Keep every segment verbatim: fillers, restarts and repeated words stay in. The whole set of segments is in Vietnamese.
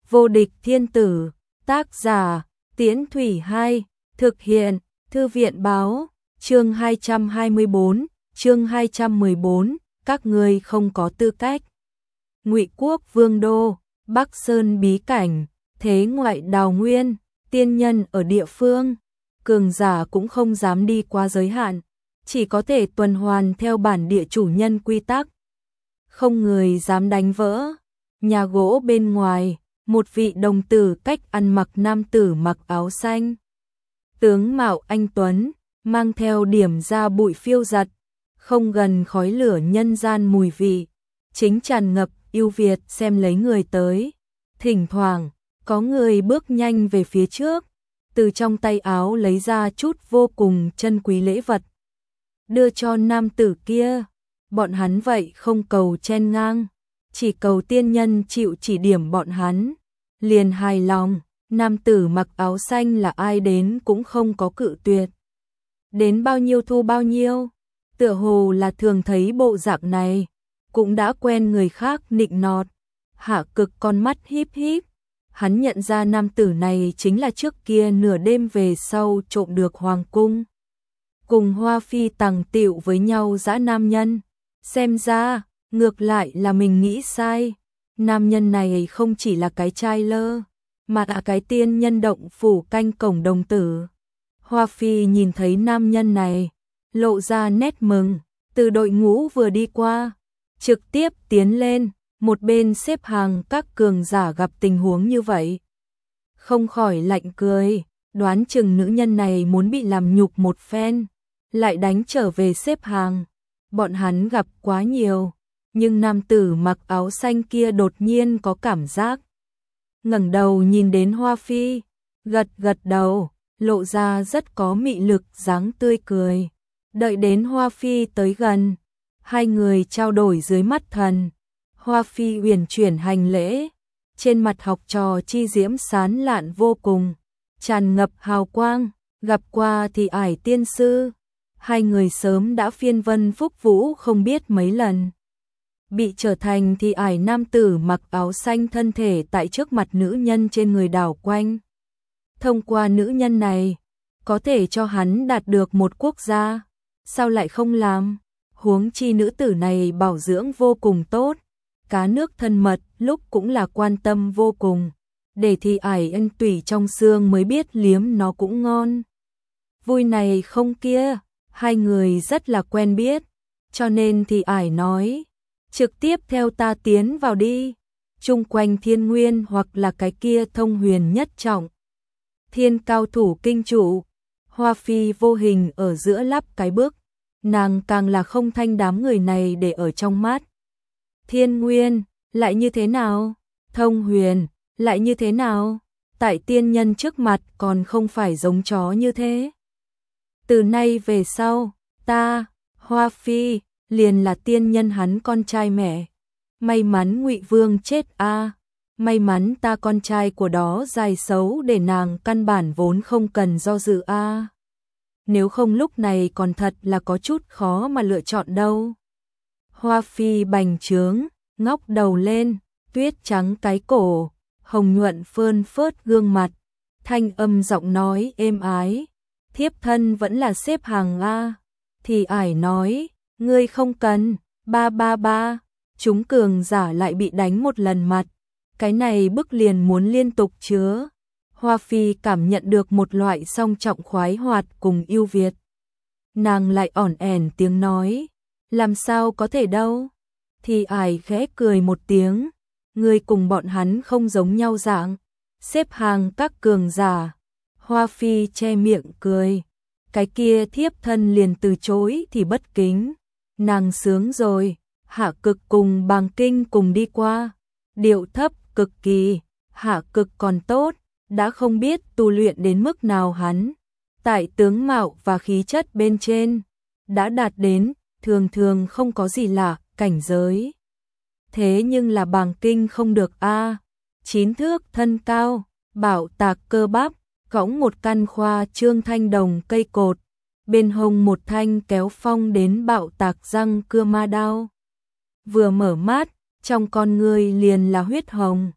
Vô địch thiên tử, tác giả, Tiễn Thủy Hai, thực hiện, Thư viện báo, chương hai trăm hai mươi bốn, chương hai trăm mười bốn, các ngươi không có tư cách. Ngụy Quốc Vương đô, Bắc Sơn bí cảnh, thế ngoại đào nguyên, tiên nhân ở địa phương, cường giả cũng không dám đi qua giới hạn, chỉ có thể tuần hoàn theo bản địa chủ nhân quy tắc. Không người dám đánh vỡ. Nhà gỗ bên ngoài, một vị đồng tử cách ăn mặc nam tử mặc áo xanh. Tướng mạo anh tuấn, mang theo điểm ra bụi phiêu giật, không gần khói lửa nhân gian mùi vị, chính tràn ngập yêu Việt xem lấy người tới. Thỉnh thoảng, có người bước nhanh về phía trước, từ trong tay áo lấy ra chút vô cùng chân quý lễ vật, đưa cho nam tử kia. Bọn hắn vậy không cầu chen ngang, chỉ cầu tiên nhân chịu chỉ điểm bọn hắn, liền hài lòng. Nam tử mặc áo xanh là ai đến cũng không có cự tuyệt. Đến bao nhiêu thu bao nhiêu, tựa hồ là thường thấy bộ dạng này, cũng đã quen người khác nịnh nọt. Hạ Cực con mắt híp híp, hắn nhận ra nam tử này chính là trước kia nửa đêm về sau trộm được hoàng cung, cùng Hoa Phi tàng tiệu với nhau dã nam nhân. Xem ra, ngược lại là mình nghĩ sai. Nam nhân này không chỉ là cái trai lơ, mà là cái tiên nhân động phủ canh cổng đồng tử. Hoa Phi nhìn thấy nam nhân này, lộ ra nét mừng, từ đội ngũ vừa đi qua, trực tiếp tiến lên, một bên xếp hàng các cường giả gặp tình huống như vậy. Không khỏi lạnh cười, đoán chừng nữ nhân này muốn bị làm nhục một phen, lại đánh trở về xếp hàng. Bọn hắn gặp quá nhiều, nhưng nam tử mặc áo xanh kia đột nhiên có cảm giác. Ngẩng đầu nhìn đến Hoa Phi, gật gật đầu, lộ ra rất có mị lực dáng tươi cười. Đợi đến Hoa Phi tới gần, hai người trao đổi dưới mắt thần. Hoa Phi uyển chuyển hành lễ, trên mặt học trò chi diễm sán lạn vô cùng, tràn ngập hào quang. Gặp qua thì ải tiên sư, hai người sớm đã phiên vân phúc vũ không biết mấy lần. Bị trở thành thì ải nam tử mặc áo xanh thân thể tại trước mặt nữ nhân trên người đảo quanh. Thông qua nữ nhân này, có thể cho hắn đạt được một quốc gia, sao lại không làm? Huống chi nữ tử này bảo dưỡng vô cùng tốt, cá nước thân mật lúc cũng là quan tâm vô cùng, để thì ải ân tủy trong xương mới biết liếm nó cũng ngon. Vui này không kia, hai người rất là quen biết, cho nên thì ải nói, trực tiếp theo ta tiến vào đi. Chung quanh thiên nguyên hoặc là cái kia thông huyền nhất trọng, thiên cao thủ kinh trụ. Hoa Phi vô hình ở giữa lắp cái bước, nàng càng là không thanh đám người này để ở trong mắt. Thiên nguyên, lại như thế nào? Thông huyền, lại như thế nào? Tại tiên nhân trước mặt còn không phải giống chó như thế. Từ nay về sau, ta, Hoa Phi, liền là tiên nhân hắn con trai mẹ. May mắn Ngụy Vương chết a, à. May mắn ta con trai của đó dài xấu để nàng căn bản vốn không cần do dự a. À. Nếu không lúc này còn thật là có chút khó mà lựa chọn đâu. Hoa Phi bành trướng, ngóc đầu lên, tuyết trắng cái cổ, hồng nhuận phơn phớt gương mặt, thanh âm giọng nói êm ái. Thiếp thân vẫn là xếp hàng a. Thì ải nói, ngươi không cần. Ba ba ba, chúng cường giả lại bị đánh một lần mặt, cái này bức liền muốn liên tục chứa. Hoa Phi cảm nhận được một loại song trọng khoái hoạt cùng yêu Việt. Nàng lại ỏn ẻn tiếng nói, làm sao có thể đâu. Thì ải khẽ cười một tiếng, ngươi cùng bọn hắn không giống nhau dạng, xếp hàng các cường giả. Hoa Phi che miệng cười, cái kia thiếp thân liền từ chối thì bất kính. Nàng sướng rồi. Hạ Cực cùng Bàng Kinh cùng đi qua, điệu thấp cực kỳ. Hạ Cực còn tốt, đã không biết tu luyện đến mức nào hắn, tại tướng mạo và khí chất bên trên đã đạt đến thường thường không có gì lạ cảnh giới. Thế nhưng là Bàng Kinh không được a, à. Chín thước thân cao, bảo tạc cơ bắp, cõng một căn khoa trương thanh đồng cây cột, bên hông một thanh kéo phong đến bạo tạc răng cưa ma đao. Vừa mở mắt, trong con ngươi liền là huyết hồng,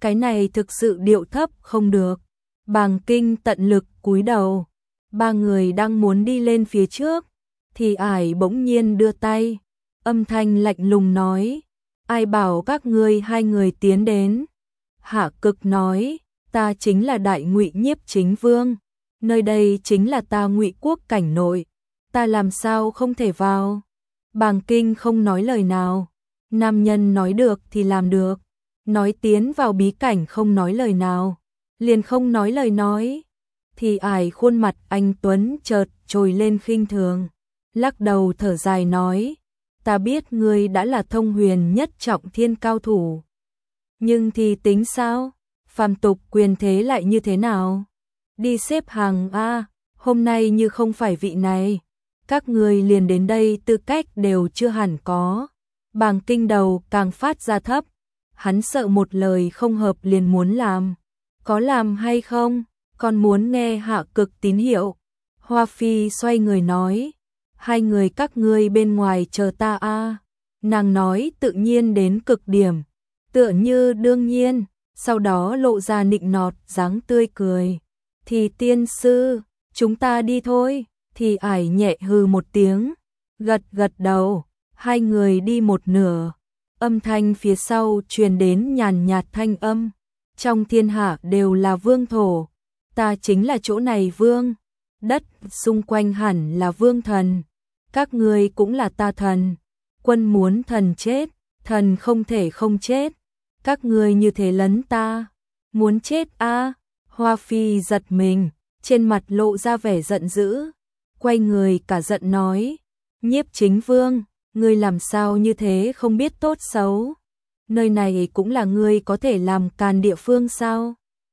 cái này thực sự điệu thấp không được. Bàng Kinh tận lực cúi đầu, ba người đang muốn đi lên phía trước, thì ải bỗng nhiên đưa tay, âm thanh lạnh lùng nói, ai bảo các ngươi hai người tiến đến. Hạ Cực nói, ta chính là Đại Ngụy Nhiếp Chính Vương, nơi đây chính là ta Ngụy quốc cảnh nội, ta làm sao không thể vào. Bàng Kinh không nói lời nào, nam nhân nói được thì làm được, nói tiến vào bí cảnh không nói lời nào, liền không nói lời nói. Thì ải khuôn mặt anh tuấn chợt trồi lên khinh thường, lắc đầu thở dài nói, ta biết ngươi đã là thông huyền nhất trọng thiên cao thủ, nhưng thì tính sao, phàm tục quyền thế lại như thế nào? Đi xếp hàng a, hôm nay như không phải vị này, các ngươi liền đến đây tư cách đều chưa hẳn có. Bàng Kinh đầu càng phát ra thấp, hắn sợ một lời không hợp liền muốn làm, có làm hay không, còn muốn nghe Hạ Cực tín hiệu. Hoa Phi xoay người nói, hai người các ngươi bên ngoài chờ ta a. Nàng nói tự nhiên đến cực điểm, tựa như đương nhiên, sau đó lộ ra nịnh nọt dáng tươi cười. Thì tiên sư, chúng ta đi thôi. Thì ải nhẹ hừ một tiếng, gật gật đầu, hai người đi một nửa. Âm thanh phía sau truyền đến nhàn nhạt thanh âm, trong thiên hạ đều là vương thổ, ta chính là chỗ này vương, đất xung quanh hẳn là vương thần, các ngươi cũng là ta thần, quân muốn thần chết, thần không thể không chết, các ngươi như thế lấn ta, muốn chết a. À? Hoa Phi giật mình, trên mặt lộ ra vẻ giận dữ, quay người cả giận nói, Nhiếp Chính Vương, ngươi làm sao như thế không biết tốt xấu, nơi này cũng là ngươi có thể làm càn địa phương sao?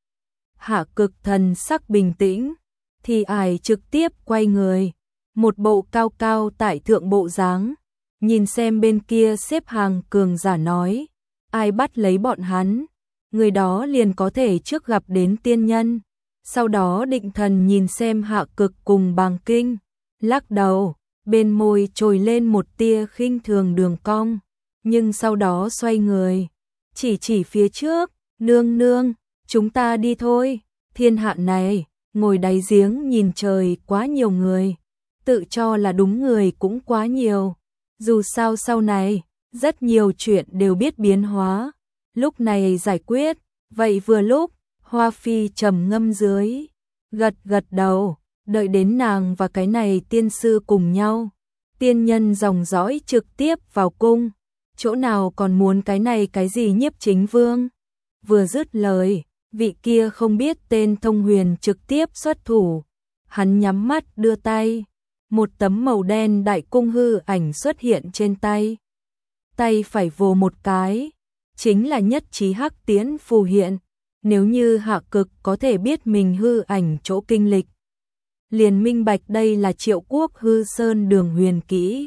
Hạ Cực thần sắc bình tĩnh, thì ải trực tiếp quay người, một bộ cao cao tại thượng bộ dáng, nhìn xem bên kia xếp hàng cường giả nói, ai bắt lấy bọn hắn, người đó liền có thể trước gặp đến tiên nhân. Sau đó định thần nhìn xem Hạ Cực cùng Bàng Kinh, lắc đầu, bên môi trồi lên một tia khinh thường đường cong, nhưng sau đó xoay người, chỉ chỉ phía trước, nương nương, chúng ta đi thôi, thiên hạ này, ngồi đáy giếng nhìn trời quá nhiều người, tự cho là đúng người cũng quá nhiều, dù sao sau này, rất nhiều chuyện đều biết biến hóa, lúc này giải quyết, vậy vừa lúc, Hoa Phi trầm ngâm dưới, gật gật đầu, đợi đến nàng và cái này tiên sư cùng nhau, tiên nhân dòng dõi trực tiếp vào cung, chỗ nào còn muốn cái này cái gì Nhiếp Chính Vương. Vừa dứt lời, vị kia không biết tên Thông Huyền trực tiếp xuất thủ, hắn nhắm mắt đưa tay, một tấm màu đen đại cung hư ảnh xuất hiện trên tay. Tay phải vồ một cái, chính là nhất trí hắc tiễn phù hiện. Nếu như Hạ Cực có thể biết mình hư ảnh chỗ kinh lịch, liền minh bạch đây là Triệu Quốc hư sơn đường huyền kỹ.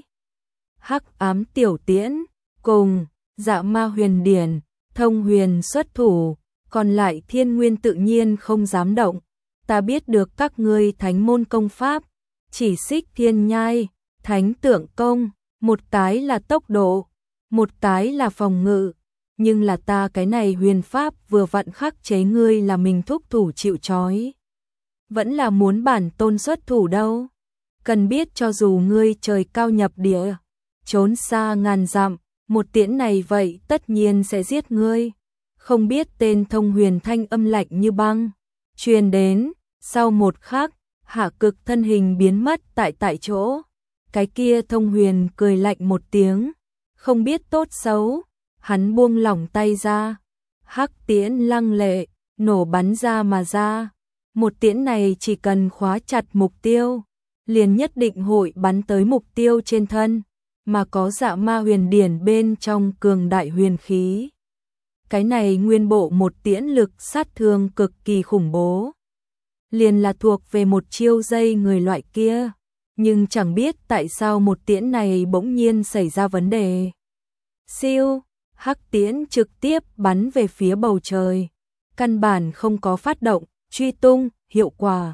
Hắc ám tiểu tiễn, cùng, dạ ma huyền điển, thông huyền xuất thủ, còn lại thiên nguyên tự nhiên không dám động. Ta biết được các ngươi thánh môn công pháp, chỉ xích thiên nhai, thánh tượng công, một cái là tốc độ, một cái là phòng ngự. Nhưng là ta cái này huyền pháp vừa vặn khắc chế ngươi là mình thúc thủ chịu trói. Vẫn là muốn bản tôn xuất thủ đâu. Cần biết cho dù ngươi trời cao nhập địa, trốn xa ngàn dặm, một tiễn này vậy tất nhiên sẽ giết ngươi. Không biết tên Thông Huyền thanh âm lạnh như băng truyền đến, sau một khắc, Hạ Cực thân hình biến mất tại tại chỗ. Cái kia Thông Huyền cười lạnh một tiếng, không biết tốt xấu. Hắn buông lỏng tay ra, hắc tiễn lăng lệ, nổ bắn ra mà ra. Một tiễn này chỉ cần khóa chặt mục tiêu, liền nhất định hội bắn tới mục tiêu trên thân, mà có dạ ma huyền điển bên trong cường đại huyền khí. Cái này nguyên bộ một tiễn lực sát thương cực kỳ khủng bố. Liền là thuộc về một chiêu dây người loại kia, nhưng chẳng biết tại sao một tiễn này bỗng nhiên xảy ra vấn đề. Siêu! Hắc tiễn trực tiếp bắn về phía bầu trời, căn bản không có phát động, truy tung, hiệu quả.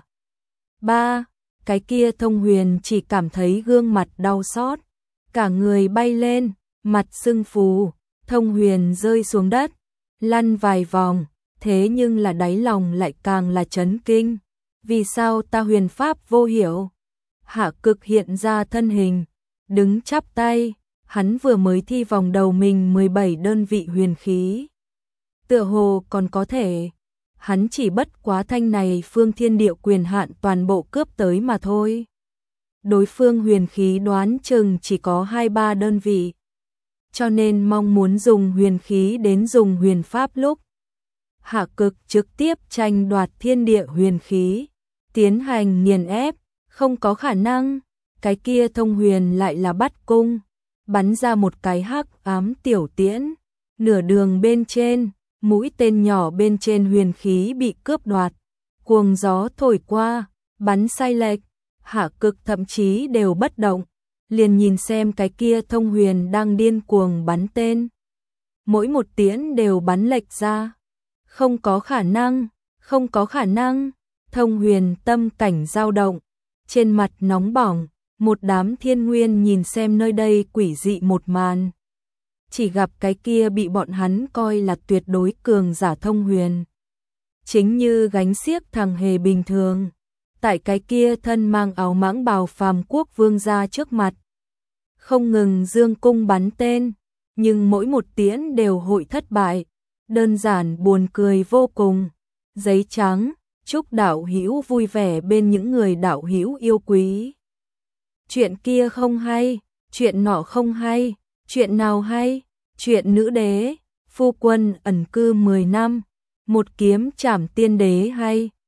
Ba, cái kia Thông Huyền chỉ cảm thấy gương mặt đau xót, cả người bay lên, mặt sưng phù, Thông Huyền rơi xuống đất, lăn vài vòng, thế nhưng là đáy lòng lại càng là chấn kinh. Vì sao ta huyền pháp vô hiểu? Hạ Cực hiện ra thân hình, đứng chắp tay, hắn vừa mới thi vòng đầu mình mười bảy đơn vị huyền khí. Tựa hồ còn có thể, hắn chỉ bất quá thanh này phương thiên địa quyền hạn toàn bộ cướp tới mà thôi. Đối phương huyền khí đoán chừng chỉ có hai ba đơn vị, cho nên mong muốn dùng huyền khí đến dùng huyền pháp lúc. Hạ Cực trực tiếp tranh đoạt thiên địa huyền khí, tiến hành nghiền ép, không có khả năng, cái kia thông huyền lại là bắt cung, bắn ra một cái hắc ám tiểu tiễn, nửa đường bên trên, mũi tên nhỏ bên trên huyền khí bị cướp đoạt, cuồng gió thổi qua, bắn sai lệch, Hạ Cực thậm chí đều bất động, liền nhìn xem cái kia thông huyền đang điên cuồng bắn tên. Mỗi một tiễn đều bắn lệch ra. Không có khả năng, không có khả năng, thông huyền tâm cảnh dao động, trên mặt nóng bỏng, một đám thiên nguyên nhìn xem nơi đây quỷ dị một màn. Chỉ gặp cái kia bị bọn hắn coi là tuyệt đối cường giả thông huyền. Chính như gánh xiếc thằng hề bình thường, tại cái kia thân mang áo mãng bào phàm quốc vương ra trước mặt. Không ngừng dương cung bắn tên, nhưng mỗi một tiễn đều hội thất bại, đơn giản buồn cười vô cùng. Giấy trắng, chúc đạo hữu vui vẻ bên những người đạo hữu yêu quý. Chuyện kia không hay, chuyện nọ không hay, chuyện nào hay? Chuyện nữ đế, phu quân ẩn cư mười năm, một kiếm trảm tiên đế hay.